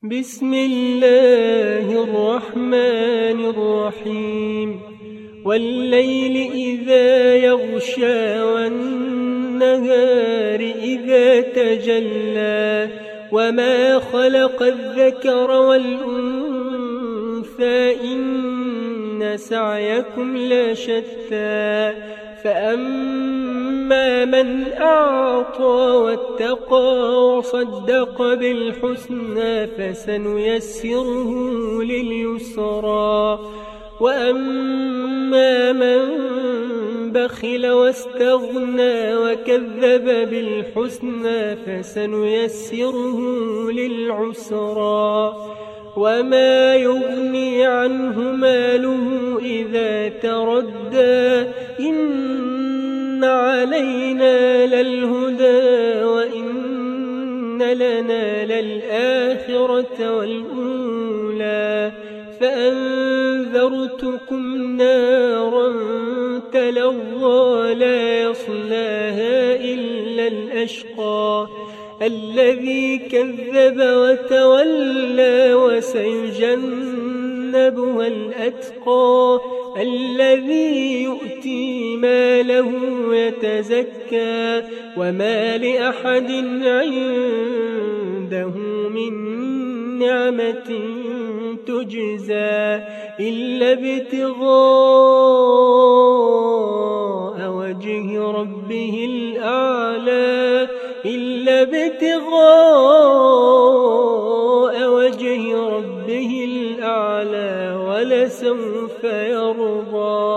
بسم الله الرحمن الرحيم والليل إذا يغشى والنهار إذا تجلى وما خلق الذكر والأنثى إن سعيكم لشتى فأما من أعطى واتقى وصدق بالحسنى فسنيسره لليسرى وأما من بخل واستغنى وكذب بالحسنى فسنيسره للعسرى وما يغني عنه ماله إذا تردى إن علينا للهدى وإن لنا للآخرة والأولى فأنذرتكم نارا تلظى لا يصلاها إلا الأشقى الذي كذب وتولى وسيجنبها الأتقى الذي يؤتي ماله يتزكى وما لأحد عنده من نعمة تجزى إلا ابتغاء وجه ربه الأعلى ولسوف يرضى.